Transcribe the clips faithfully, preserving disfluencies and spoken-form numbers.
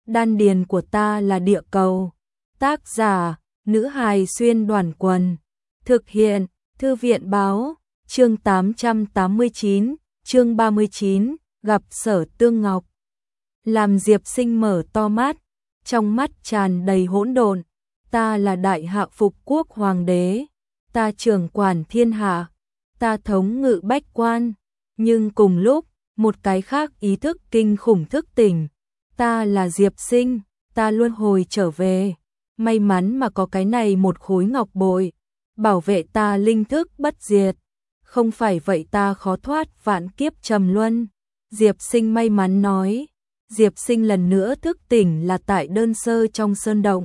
đan điền của ta là địa cầu. Tác giả, nữ hài xuyên đoàn quần. Thực hiện, thư viện báo, chương tám trăm tám mươi chín, chương ba mươi chín, gặp Sở Tương Ngọc. Làm Diệp Sinh mở to mắt, trong mắt tràn đầy hỗn độn. Ta là đại hạ phục quốc hoàng đế, ta trưởng quản thiên hạ, ta thống ngự bách quan, nhưng cùng lúc, một cái khác ý thức kinh khủng thức tỉnh. Ta là Diệp Sinh, ta luân hồi trở về, may mắn mà có cái này một khối ngọc bội, bảo vệ ta linh thức bất diệt, không phải vậy ta khó thoát vạn kiếp trầm luân. Diệp Sinh may mắn nói. Diệp Sinh lần nữa thức tỉnh là tại đơn sơ trong sơn động.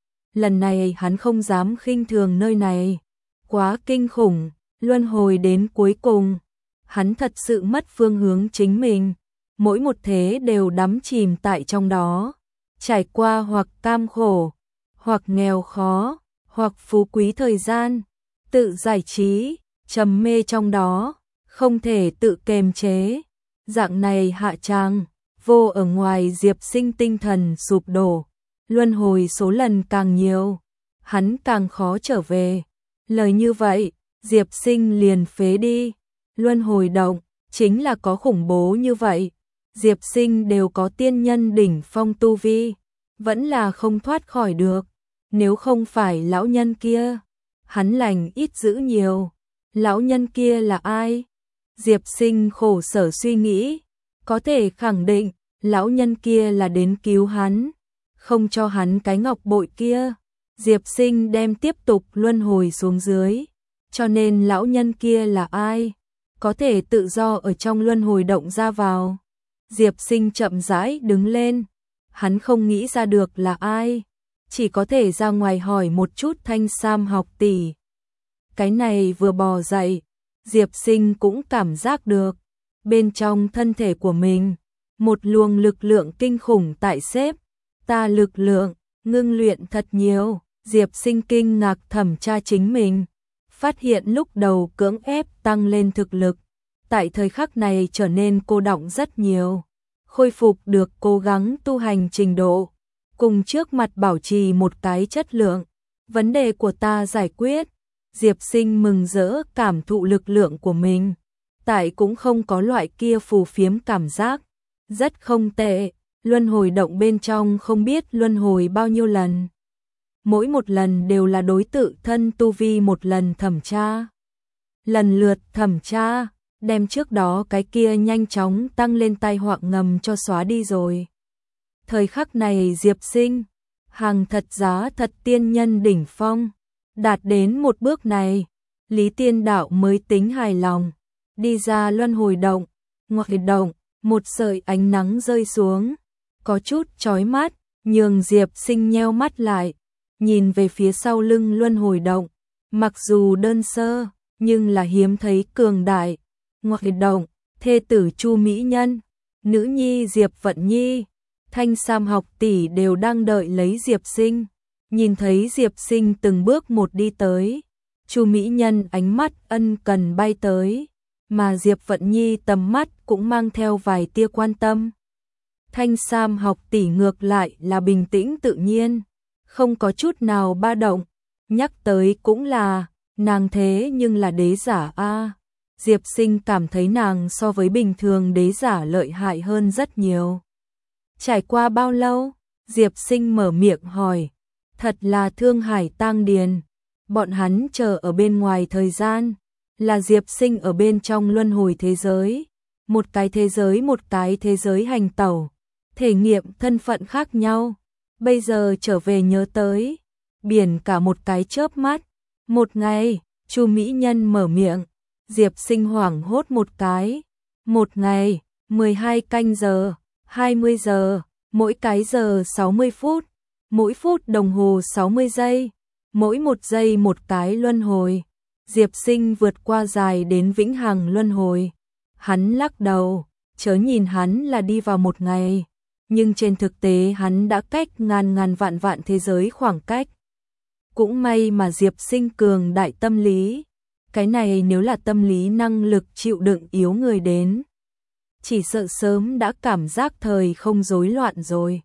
Lần này hắn không dám khinh thường nơi này, quá kinh khủng, luân hồi đến cuối cùng, hắn thật sự mất phương hướng chính mình, mỗi một thế đều đắm chìm tại trong đó, trải qua hoặc cam khổ, hoặc nghèo khó, hoặc phú quý thời gian, tự giải trí, trầm mê trong đó, không thể tự kềm chế. Dạng này hạ tràng, vô ở ngoài Diệp Sinh tinh thần sụp đổ, luân hồi số lần càng nhiều, hắn càng khó trở về. Lời như vậy, Diệp Sinh liền phế đi, luân hồi động, chính là có khủng bố như vậy. Diệp Sinh đều có tiên nhân đỉnh phong tu vi, vẫn là không thoát khỏi được, nếu không phải lão nhân kia, hắn lành ít dữ nhiều. Lão nhân kia là ai? Diệp Sinh khổ sở suy nghĩ, có thể khẳng định, lão nhân kia là đến cứu hắn, không cho hắn cái ngọc bội kia. Diệp Sinh đem tiếp tục luân hồi xuống dưới, cho nên lão nhân kia là ai? Có thể tự do ở trong luân hồi động ra vào. Diệp Sinh chậm rãi đứng lên, hắn không nghĩ ra được là ai, chỉ có thể ra ngoài hỏi một chút Thanh Sam học tỷ. Cái này vừa bò dậy, Diệp Sinh cũng cảm giác được, bên trong thân thể của mình, một luồng lực lượng kinh khủng tại xếp, ta lực lượng, ngưng luyện thật nhiều. Diệp Sinh kinh ngạc thẩm tra chính mình, phát hiện lúc đầu cưỡng ép tăng lên thực lực, tại thời khắc này trở nên cô đọng rất nhiều, khôi phục được cố gắng tu hành trình độ, cùng trước mặt bảo trì một cái chất lượng, vấn đề của ta giải quyết. Diệp Sinh mừng rỡ cảm thụ lực lượng của mình, tại cũng không có loại kia phù phiếm cảm giác, rất không tệ, luân hồi động bên trong không biết luân hồi bao nhiêu lần. Mỗi một lần đều là đối tự thân tu vi một lần thẩm tra. Lần lượt thẩm tra, đem trước đó cái kia nhanh chóng tăng lên tai họa ngầm cho xóa đi rồi. Thời khắc này Diệp Sinh, hàng thật giá thật tiên nhân đỉnh phong, đạt đến một bước này, Lý Tiên Đạo mới tính hài lòng, đi ra luân hồi động, ngoài động, một sợi ánh nắng rơi xuống, có chút chói mắt, nhường Diệp Sinh nheo mắt lại, nhìn về phía sau lưng luân hồi động, mặc dù đơn sơ, nhưng là hiếm thấy cường đại. Ngoài động, thê tử Chu Mỹ Nhân, nữ nhi Diệp Vận Nhi, Thanh Sam học tỷ đều đang đợi lấy Diệp Sinh. Nhìn thấy Diệp Sinh từng bước một đi tới, Chu Mỹ Nhân ánh mắt ân cần bay tới, mà Diệp Vận Nhi tầm mắt cũng mang theo vài tia quan tâm. Thanh Sam học tỷ ngược lại là bình tĩnh tự nhiên, không có chút nào ba động, nhắc tới cũng là, nàng thế nhưng là đế giả a. Diệp Sinh cảm thấy nàng so với bình thường đế giả lợi hại hơn rất nhiều. Trải qua bao lâu? Diệp Sinh mở miệng hỏi. Thật là thương hải tang điền, bọn hắn chờ ở bên ngoài thời gian, là Diệp Sinh ở bên trong luân hồi thế giới, một cái thế giới một cái thế giới hành tẩu, thể nghiệm thân phận khác nhau, bây giờ trở về nhớ tới, biển cả một cái chớp mắt, một ngày, Chu Mỹ Nhân mở miệng, Diệp Sinh hoảng hốt một cái, một ngày, mười hai canh giờ, hai mươi giờ, mỗi cái giờ sáu mươi phút. Mỗi phút đồng hồ sáu mươi giây, mỗi một giây một cái luân hồi. Diệp Sinh vượt qua dài đến vĩnh hằng luân hồi. Hắn lắc đầu, chớ nhìn hắn là đi vào một ngày, nhưng trên thực tế hắn đã cách ngàn ngàn vạn vạn thế giới khoảng cách. Cũng may mà Diệp Sinh cường đại tâm lý, cái này nếu là tâm lý năng lực chịu đựng yếu người đến, chỉ sợ sớm đã cảm giác thời không rối loạn rồi.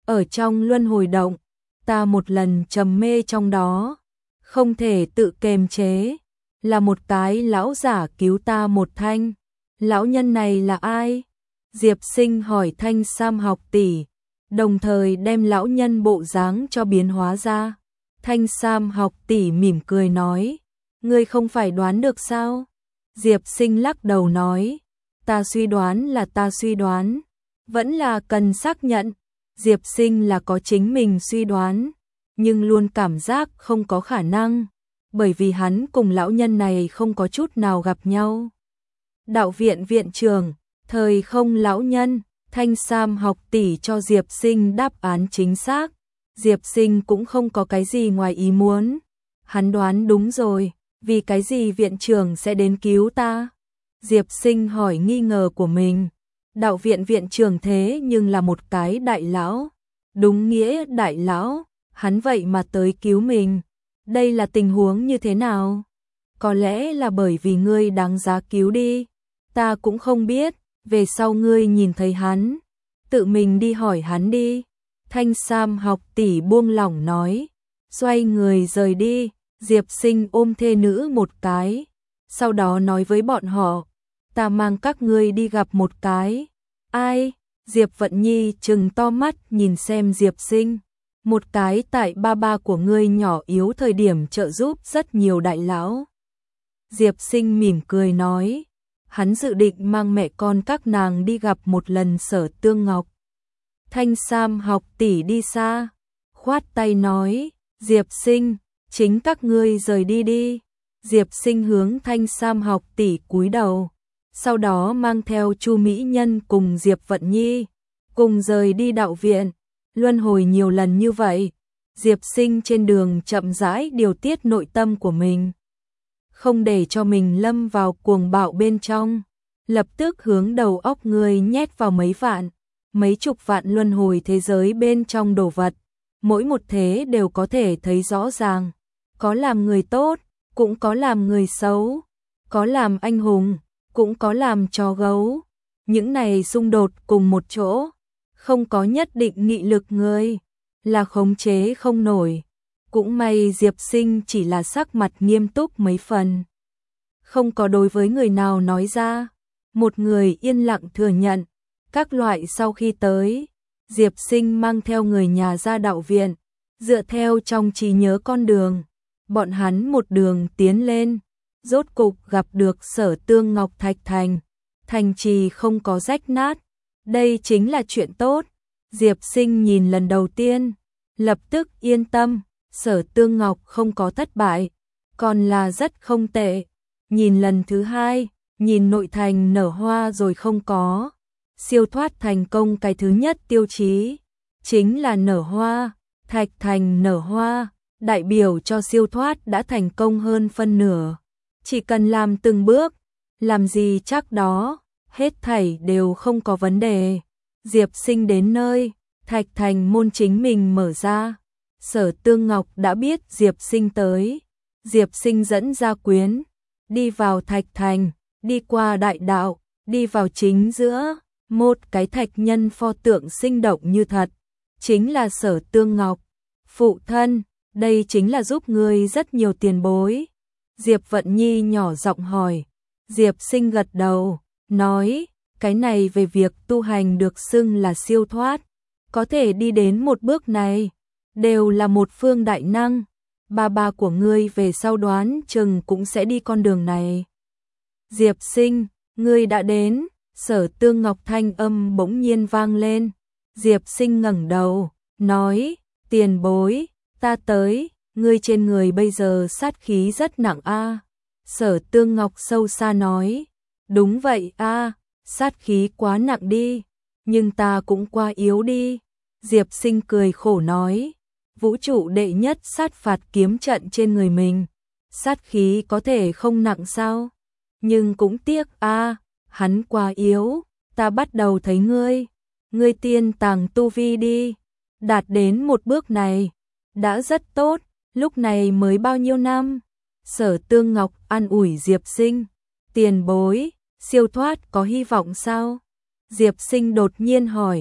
ở trong luân hồi động, ta một lần trầm mê trong đó, không thể tự kiềm chế, là một cái lão giả cứu ta một thanh. Lão nhân này là ai? Diệp Sinh hỏi Thanh Sam học tỷ, đồng thời đem lão nhân bộ dáng cho biến hóa ra. Thanh Sam học tỷ mỉm cười nói, ngươi không phải đoán được sao? Diệp Sinh lắc đầu nói, ta suy đoán là ta suy đoán, vẫn là cần xác nhận. Diệp Sinh là có chính mình suy đoán, nhưng luôn cảm giác không có khả năng, bởi vì hắn cùng lão nhân này không có chút nào gặp nhau. Đạo viện viện trưởng, thời không lão nhân, Thanh Sam học tỷ cho Diệp Sinh đáp án chính xác. Diệp Sinh cũng không có cái gì ngoài ý muốn. Hắn đoán đúng rồi, vì cái gì viện trưởng sẽ đến cứu ta? Diệp Sinh hỏi nghi ngờ của mình. Đạo viện viện trưởng thế nhưng là một cái đại lão, đúng nghĩa đại lão, hắn vậy mà tới cứu mình. Đây là tình huống như thế nào? Có lẽ là bởi vì ngươi đáng giá cứu đi. Ta cũng không biết, về sau ngươi nhìn thấy hắn, tự mình đi hỏi hắn đi. Thanh Sam học tỷ buông lỏng nói, xoay người rời đi. Diệp Sinh ôm thê nữ một cái, sau đó nói với bọn họ, ta mang các ngươi đi gặp một cái. Ai? Diệp Vận Nhi trừng to mắt nhìn xem Diệp Sinh. Một cái tại ba ba của ngươi nhỏ yếu thời điểm trợ giúp rất nhiều đại lão. Diệp Sinh mỉm cười nói, hắn dự định mang mẹ con các nàng đi gặp một lần Sở Tương Ngọc. Thanh Sam học tỷ đi xa, khoát tay nói, Diệp Sinh, chính các ngươi rời đi đi. Diệp Sinh hướng Thanh Sam học tỷ cúi đầu, sau đó mang theo Chu Mỹ Nhân cùng Diệp Vận Nhi, cùng rời đi đạo viện. Luân hồi nhiều lần như vậy, Diệp Sinh trên đường chậm rãi điều tiết nội tâm của mình, không để cho mình lâm vào cuồng bạo bên trong, lập tức hướng đầu óc người nhét vào mấy vạn, mấy chục vạn luân hồi thế giới bên trong đồ vật, mỗi một thế đều có thể thấy rõ ràng, có làm người tốt, cũng có làm người xấu, có làm anh hùng, cũng có làm chó gấu. Những này xung đột cùng một chỗ, không có nhất định nghị lực người, là khống chế không nổi. Cũng may Diệp Sinh chỉ là sắc mặt nghiêm túc mấy phần, không có đối với người nào nói ra. Một người yên lặng thừa nhận, các loại sau khi tới, Diệp Sinh mang theo người nhà ra đạo viện, dựa theo trong trí nhớ con đường, bọn hắn một đường tiến lên, rốt cục gặp được Sở Tương Ngọc Thạch Thành, thành trì không có rách nát, đây chính là chuyện tốt. Diệp Sinh nhìn lần đầu tiên, lập tức yên tâm, Sở Tương Ngọc không có thất bại, còn là rất không tệ. Nhìn lần thứ hai, nhìn nội thành nở hoa rồi không có, siêu thoát thành công cái thứ nhất tiêu chí, chính là nở hoa, Thạch Thành nở hoa, đại biểu cho siêu thoát đã thành công hơn phân nửa. Chỉ cần làm từng bước, làm gì chắc đó, hết thảy đều không có vấn đề. Diệp Sinh đến nơi, Thạch Thành môn chính mình mở ra. Sở Tương Ngọc đã biết Diệp Sinh tới. Diệp Sinh dẫn gia quyến, đi vào Thạch Thành, đi qua đại đạo, đi vào chính giữa, một cái thạch nhân pho tượng sinh động như thật. Chính là Sở Tương Ngọc. Phụ thân, đây chính là giúp người rất nhiều tiền bối. Diệp Vận Nhi nhỏ giọng hỏi. Diệp Sinh gật đầu, nói, cái này về việc tu hành được xưng là siêu thoát, có thể đi đến một bước này, đều là một phương đại năng. Ba ba của ngươi về sau đoán chừng cũng sẽ đi con đường này. Diệp Sinh, ngươi đã đến. Sở Tương Ngọc thanh âm bỗng nhiên vang lên. Diệp Sinh ngẩng đầu, nói, tiền bối, ta tới, ngươi trên người bây giờ sát khí rất nặng a. Sở Tương Ngọc sâu xa nói, đúng vậy a, sát khí quá nặng đi, nhưng ta cũng quá yếu đi. Diệp Sinh cười khổ nói, vũ trụ đệ nhất sát phạt kiếm trận trên người mình, sát khí có thể không nặng sao? Nhưng cũng tiếc a, hắn quá yếu, ta bắt đầu thấy ngươi, ngươi tiên tàng tu vi đi, đạt đến một bước này, đã rất tốt, lúc này mới bao nhiêu năm? Sở Tương Ngọc an ủi Diệp Sinh, tiền bối, siêu thoát có hy vọng sao? Diệp Sinh đột nhiên hỏi,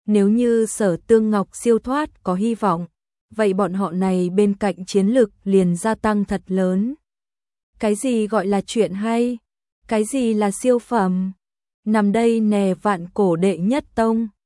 Nếu như Sở Tương Ngọc siêu thoát có hy vọng, vậy bọn họ này bên cạnh chiến lực liền gia tăng thật lớn. Cái gì gọi là chuyện hay? Cái gì là siêu phẩm? Nằm đây nè vạn cổ đệ nhất tông.